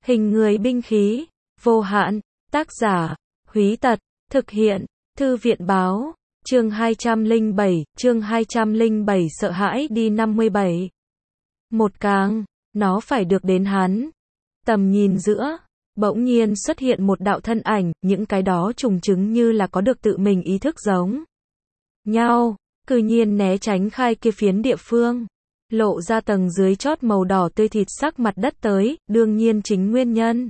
Hình người binh khí, vô hạn, tác giả, Húy Tật, thực hiện, Thư viện báo, chương 207, sợ hãi đi 57. Một càng, nó phải được đến hắn. Tầm nhìn giữa, bỗng nhiên xuất hiện một đạo thân ảnh, những cái đó trùng chứng như là có được tự mình ý thức giống nhau, cư nhiên né tránh khai kia phiến địa phương. Lộ ra tầng dưới chót màu đỏ tươi thịt sắc mặt đất tới, đương nhiên chính nguyên nhân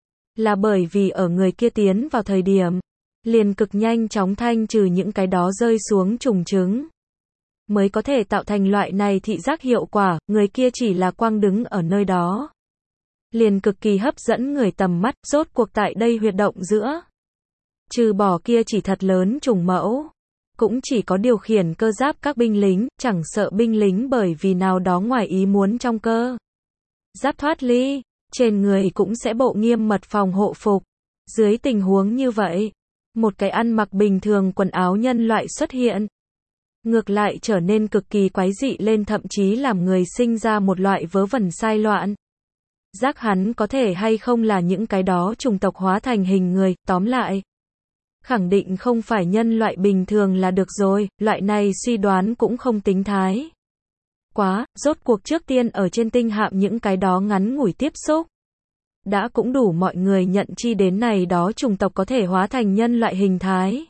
là bởi vì ở người kia tiến vào thời điểm, liền cực nhanh chóng thanh trừ những cái đó rơi xuống trùng trứng, mới có thể tạo thành loại này thị giác hiệu quả, người kia chỉ là quang đứng ở nơi đó. Liền cực kỳ hấp dẫn người tầm mắt, rốt cuộc tại đây huyệt động giữa. Trừ bỏ kia chỉ thật lớn trùng mẫu. Cũng chỉ có điều khiển cơ giáp các binh lính, chẳng sợ binh lính bởi vì nào đó ngoài ý muốn trong cơ giáp thoát ly, trên người cũng sẽ bộ nghiêm mật phòng hộ phục. Dưới tình huống như vậy, một cái ăn mặc bình thường quần áo nhân loại xuất hiện, ngược lại trở nên cực kỳ quái dị lên, thậm chí làm người sinh ra một loại vớ vẩn sai loạn. Giác hắn có thể hay không là những cái đó chủng tộc hóa thành hình người, tóm lại. Khẳng định không phải nhân loại bình thường là được rồi, loại này suy đoán cũng không tính thái quá, rốt cuộc trước tiên ở trên tinh hạm những cái đó ngắn ngủi tiếp xúc. Đã cũng đủ mọi người nhận chi đến này đó chủng tộc có thể hóa thành nhân loại hình thái.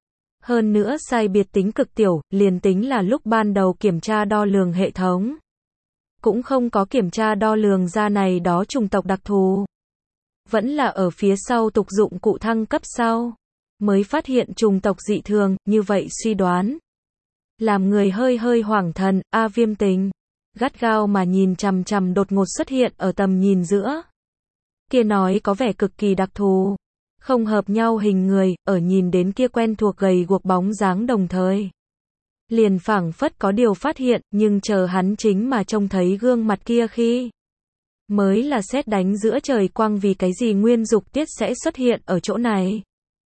Hơn nữa sai biệt tính cực tiểu, liền tính là lúc ban đầu kiểm tra đo lường hệ thống. Cũng không có kiểm tra đo lường ra này đó chủng tộc đặc thù. Vẫn là ở phía sau tục dụng cụ thăng cấp sau. Mới phát hiện chủng tộc dị thường, như vậy suy đoán. Làm người hơi hoảng thần, Viêm Tình. Gắt gao mà nhìn chằm chằm đột ngột xuất hiện ở tầm nhìn giữa. Kia nói có vẻ cực kỳ đặc thù. Không hợp nhau hình người, ở nhìn đến kia quen thuộc gầy guộc bóng dáng đồng thời. Liền phảng phất có điều phát hiện, nhưng chờ hắn chính mà trông thấy gương mặt kia khi. Mới là sét đánh giữa trời quang, vì cái gì nguyên dục tiết sẽ xuất hiện ở chỗ này.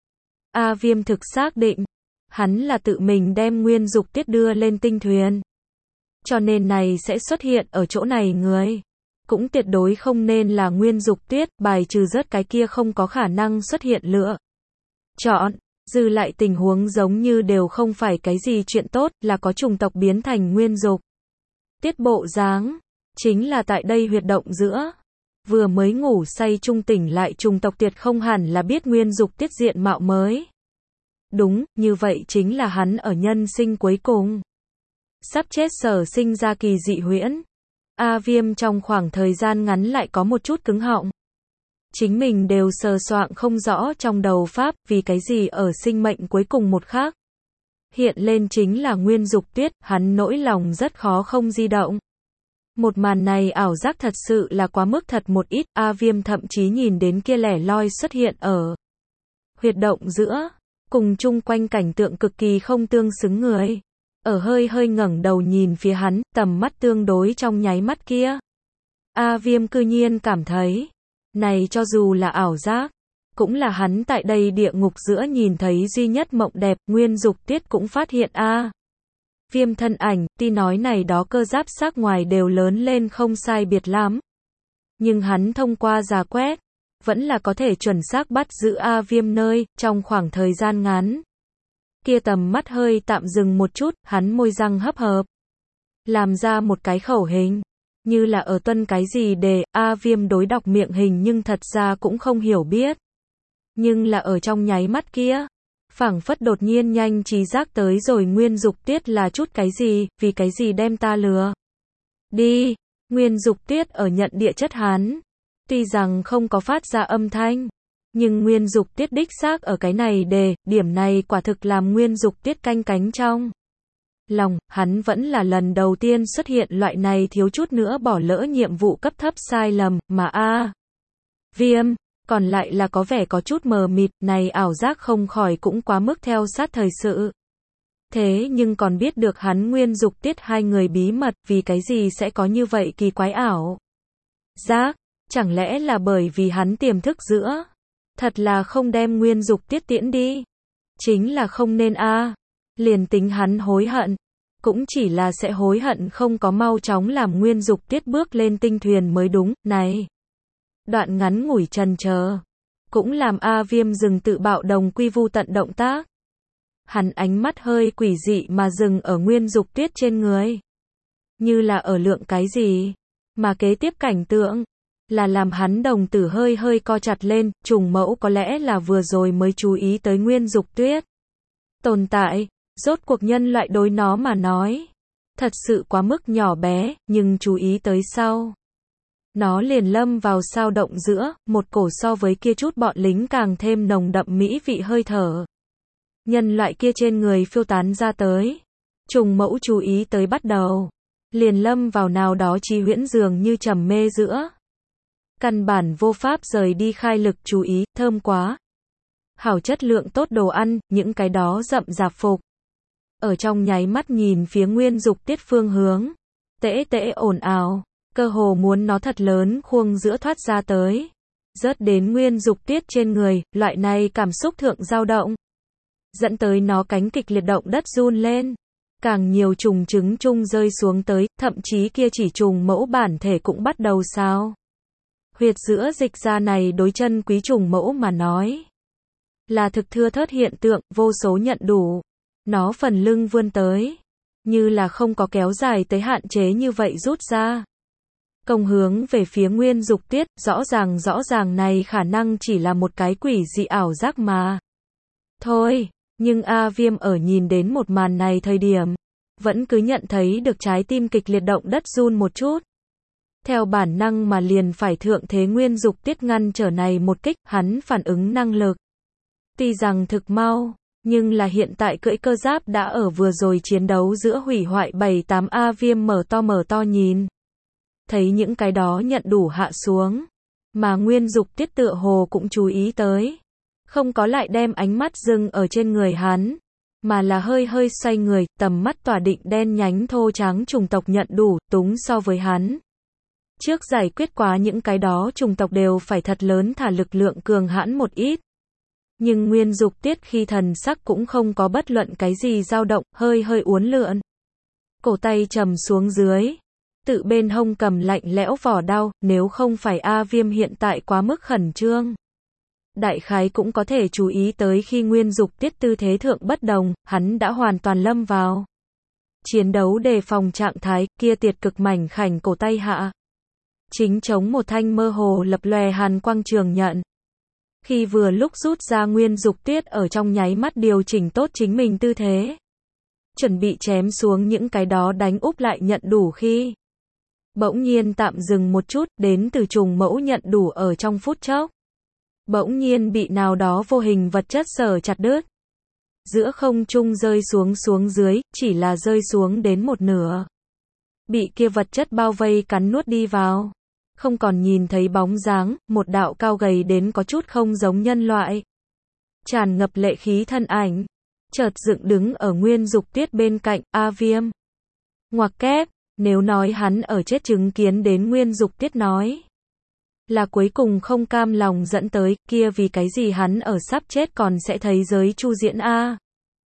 Viêm thực xác định, hắn là tự mình đem nguyên dục tiết đưa lên tinh thuyền. Cho nên này sẽ xuất hiện ở chỗ này người. Cũng tuyệt đối không nên là nguyên dục tiết, bài trừ rớt cái kia không có khả năng xuất hiện lựa chọn. Dư lại tình huống giống như đều không phải cái gì chuyện tốt, là có chủng tộc biến thành nguyên dục tiết bộ dáng. Chính là tại đây huyệt động giữa. Vừa mới ngủ say trung tỉnh lại chủng tộc tuyệt không hẳn là biết nguyên dục tiết diện mạo mới. Đúng, như vậy chính là hắn ở nhân sinh cuối cùng. Sắp chết sở sinh ra kỳ dị huyễn. Viêm trong khoảng thời gian ngắn lại có một chút cứng họng. Chính mình đều sờ soạng không rõ trong đầu pháp, vì cái gì ở sinh mệnh cuối cùng một khắc. Hiện lên chính là nguyên dục tiết, hắn nỗi lòng rất khó không di động. Một màn này ảo giác thật sự là quá mức thật một ít, Viêm thậm chí nhìn đến kia lẻ loi xuất hiện ở huyệt động giữa, cùng chung quanh cảnh tượng cực kỳ không tương xứng người. Ở hơi ngẩng đầu nhìn phía hắn, tầm mắt tương đối trong nháy mắt kia. Viêm cư nhiên cảm thấy, này cho dù là ảo giác, cũng là hắn tại đây địa ngục giữa nhìn thấy duy nhất mộng đẹp, nguyên dục tiết cũng phát hiện Viêm thân ảnh, tuy nói này đó cơ giáp sắc ngoài đều lớn lên không sai biệt lắm. Nhưng hắn thông qua rà quét, vẫn là có thể chuẩn xác bắt giữ Viêm nơi, trong khoảng thời gian ngắn. Kia tầm mắt hơi tạm dừng một chút, hắn môi răng hấp hợp. Làm ra một cái khẩu hình. Như là ở tuân cái gì để, Viêm đối đọc miệng hình nhưng thật ra cũng không hiểu biết. Nhưng là ở trong nháy mắt kia. Phảng phất đột nhiên nhanh trí giác tới rồi nguyên dục tiết là chút cái gì, vì cái gì đem ta lừa đi. Nguyên dục tiết ở nhận địa chất hắn. Tuy rằng không có phát ra âm thanh. Nhưng nguyên dục tiết đích xác ở cái này điểm này quả thực làm nguyên dục tiết canh cánh trong lòng, hắn vẫn là lần đầu tiên xuất hiện loại này thiếu chút nữa bỏ lỡ nhiệm vụ cấp thấp sai lầm, mà Viêm, còn lại là có vẻ có chút mờ mịt, này ảo giác không khỏi cũng quá mức theo sát thời sự. Thế nhưng còn biết được hắn nguyên dục tiết hai người bí mật, vì cái gì sẽ có như vậy kỳ quái ảo giác, chẳng lẽ là bởi vì hắn tiềm thức giữa. Thật là không đem nguyên dục tiết tiễn đi. Chính là không nên liền tính hắn hối hận. Cũng chỉ là sẽ hối hận không có mau chóng làm nguyên dục tiết bước lên tinh thuyền mới đúng, này. Đoạn ngắn ngủi chần chờ, cũng làm A Viêm dừng tự bạo đồng quy vu tận động tác. Hắn ánh mắt hơi quỷ dị mà dừng ở Nguyên Dục Tuyết trên người. Như là ở lượng cái gì, mà kế tiếp cảnh tượng là làm hắn đồng tử hơi hơi co chặt lên, trùng mẫu có lẽ là vừa rồi mới chú ý tới Nguyên Dục Tuyết tồn tại, rốt cuộc nhân loại đối nó mà nói, thật sự quá mức nhỏ bé, nhưng chú ý tới sau. Nó liền lâm vào sao động giữa, một cổ so với kia chút bọn lính càng thêm nồng đậm mỹ vị hơi thở. Nhân loại kia trên người phiêu tán ra tới. Trùng mẫu chú ý tới bắt đầu. Liền lâm vào nào đó chi huyễn dường như trầm mê giữa. Căn bản vô pháp rời đi khai lực chú ý, thơm quá. Hảo chất lượng tốt đồ ăn, những cái đó rậm rạp phục. Ở trong nháy mắt nhìn phía Nguyên Dục Tiết phương hướng. Tễ tễ ồn ào, cơ hồ muốn nó thật lớn khuông giữa thoát ra tới. Rớt đến Nguyên Dục Tiết trên người, loại này cảm xúc thượng dao động. Dẫn tới nó cánh kịch liệt động đất run lên. Càng nhiều trùng trứng chung rơi xuống tới, thậm chí kia chỉ trùng mẫu bản thể cũng bắt đầu sao. Huyệt giữa dịch ra này đối chân quý trùng mẫu mà nói. Là thực thưa thớt hiện tượng, vô số nhận đủ. Nó phần lưng vươn tới. Như là không có kéo dài tới hạn chế như vậy rút ra. Công hướng về phía Nguyên Dục Tiết, rõ ràng này khả năng chỉ là một cái quỷ dị ảo giác mà. Thôi, nhưng A Viêm ở nhìn đến một màn này thời điểm, vẫn cứ nhận thấy được trái tim kịch liệt động đất run một chút. Theo bản năng mà liền phải thượng thế Nguyên Dục Tiết ngăn trở này một kích, hắn phản ứng năng lực. Tuy rằng thực mau, nhưng là hiện tại cưỡi cơ giáp đã ở vừa rồi chiến đấu giữa hủy hoại 7-8 A Viêm mở to nhìn. Thấy những cái đó nhận đủ hạ xuống, mà Nguyên Dục Tiết tựa hồ cũng chú ý tới. Không có lại đem ánh mắt dừng ở trên người hắn, mà là hơi xoay người, tầm mắt tỏa định đen nhánh thô trắng chủng tộc nhận đủ, túng so với hắn. Trước giải quyết quá những cái đó chủng tộc đều phải thật lớn thả lực lượng cường hãn một ít. Nhưng Nguyên Dục Tiết khi thần sắc cũng không có bất luận cái gì dao động, hơi uốn lượn. Cổ tay trầm xuống dưới, tự bên hông cầm lạnh lẽo vỏ đao, nếu không phải A Viêm hiện tại quá mức khẩn trương. Đại khái cũng có thể chú ý tới khi Nguyên Dục Tiết tư thế thượng bất đồng, hắn đã hoàn toàn lâm vào chiến đấu đề phòng trạng thái, kia tiệt cực mảnh khảnh cổ tay hạ. Chính chống một thanh mơ hồ lập lòe hàn quang trường nhận. Khi vừa lúc rút ra Nguyên Dục Tiết ở trong nháy mắt điều chỉnh tốt chính mình tư thế. Chuẩn bị chém xuống những cái đó đánh úp lại nhận đủ khi. Bỗng nhiên tạm dừng một chút, đến từ trùng mẫu nhận đủ ở trong phút chốc. Bỗng nhiên bị nào đó vô hình vật chất sở chặt đứt. Giữa không trung rơi xuống dưới, chỉ là rơi xuống đến một nửa. Bị kia vật chất bao vây cắn nuốt đi vào. Không còn nhìn thấy bóng dáng, một đạo cao gầy đến có chút không giống nhân loại. Tràn ngập lệ khí thân ảnh. Chợt dựng đứng ở Nguyên Dục Tiết bên cạnh, A Viêm. Ngoặc kép, nếu nói hắn ở chết chứng kiến đến Nguyên Dục Tiết nói. Là cuối cùng không cam lòng dẫn tới, kia vì cái gì hắn ở sắp chết còn sẽ thấy giới chu diễn A.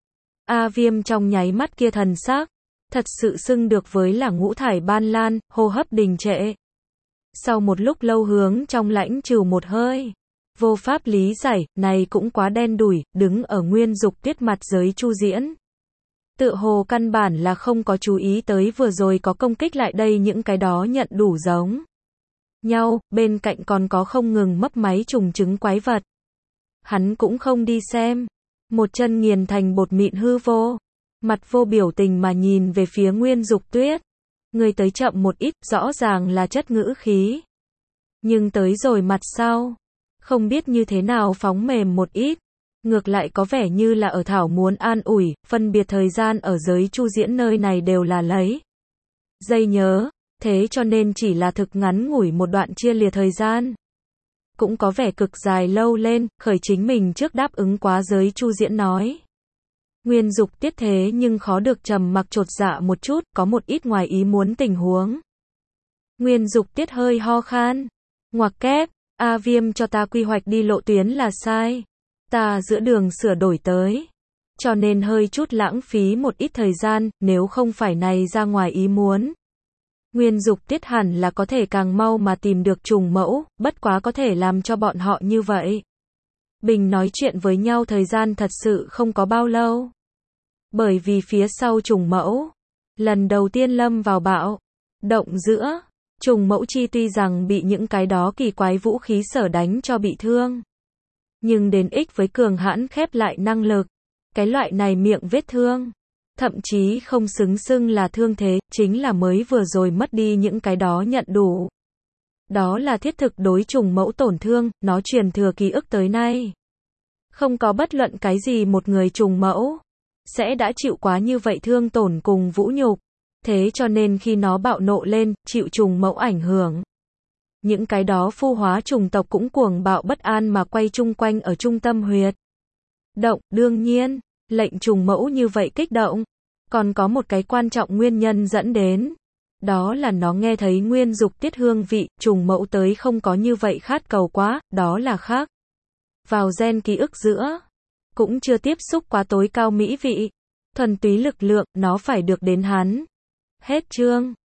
A Viêm trong nháy mắt kia thần sắc, thật sự xưng được với là ngũ thải ban lan, hô hấp đình trệ. Sau một lúc lâu hướng trong lãnh trừ một hơi, vô pháp lý giải, này cũng quá đen đủi, đứng ở Nguyên Dục Tiết mặt giới chu diễn. Tựa hồ căn bản là không có chú ý tới vừa rồi có công kích lại đây những cái đó nhận đủ giống nhau, bên cạnh còn có không ngừng mấp máy trùng trứng quái vật. Hắn cũng không đi xem, một chân nghiền thành bột mịn hư vô, mặt vô biểu tình mà nhìn về phía Nguyên Dục Tuyết. Người tới chậm một ít, rõ ràng là chất ngữ khí. Nhưng tới rồi mặt sau, không biết như thế nào phóng mềm một ít. Ngược lại có vẻ như là ở thảo muốn an ủi, phân biệt thời gian ở giới chu diễn nơi này đều là lấy giây nhớ. Thế cho nên chỉ là thực ngắn ngủi một đoạn chia lìa thời gian. Cũng có vẻ cực dài lâu lên, khởi chính mình trước đáp ứng quá giới chu diễn nói. Nguyên Dục Tiết thế nhưng khó được trầm mặc chột dạ một chút, có một ít ngoài ý muốn tình huống. Nguyên Dục Tiết hơi ho khan. Ngoặc kép, A Viêm cho ta quy hoạch đi lộ tuyến là sai. Ta giữa đường sửa đổi tới. Cho nên hơi chút lãng phí một ít thời gian, nếu không phải này ra ngoài ý muốn. Nguyên Dục Tiết hẳn là có thể càng mau mà tìm được trùng mẫu, bất quá có thể làm cho bọn họ như vậy. Bình nói chuyện với nhau thời gian thật sự không có bao lâu. Bởi vì phía sau trùng mẫu, lần đầu tiên lâm vào bạo động giữa. Trùng mẫu chi tuy rằng bị những cái đó kỳ quái vũ khí sở đánh cho bị thương, nhưng đến ích với cường hãn khép lại năng lực. Cái loại này miệng vết thương, thậm chí không xứng xưng là thương thế, chính là mới vừa rồi mất đi những cái đó nhận đủ. Đó là thiết thực đối trùng mẫu tổn thương, nó truyền thừa ký ức tới nay. Không có bất luận cái gì một người trùng mẫu sẽ đã chịu quá như vậy thương tổn cùng vũ nhục. Thế cho nên khi nó bạo nộ lên, chịu trùng mẫu ảnh hưởng, những cái đó phu hóa trùng tộc cũng cuồng bạo bất an mà quay chung quanh ở trung tâm huyệt động. Đương nhiên, lệnh trùng mẫu như vậy kích động, còn có một cái quan trọng nguyên nhân dẫn đến. Đó là nó nghe thấy Nguyên Dục Tiết hương vị, trùng mẫu tới không có như vậy khát cầu quá, đó là khác vào gen ký ức giữa. Cũng chưa tiếp xúc quá tối cao mỹ vị, thuần túy lực lượng, nó phải được đến hắn. Hết chương.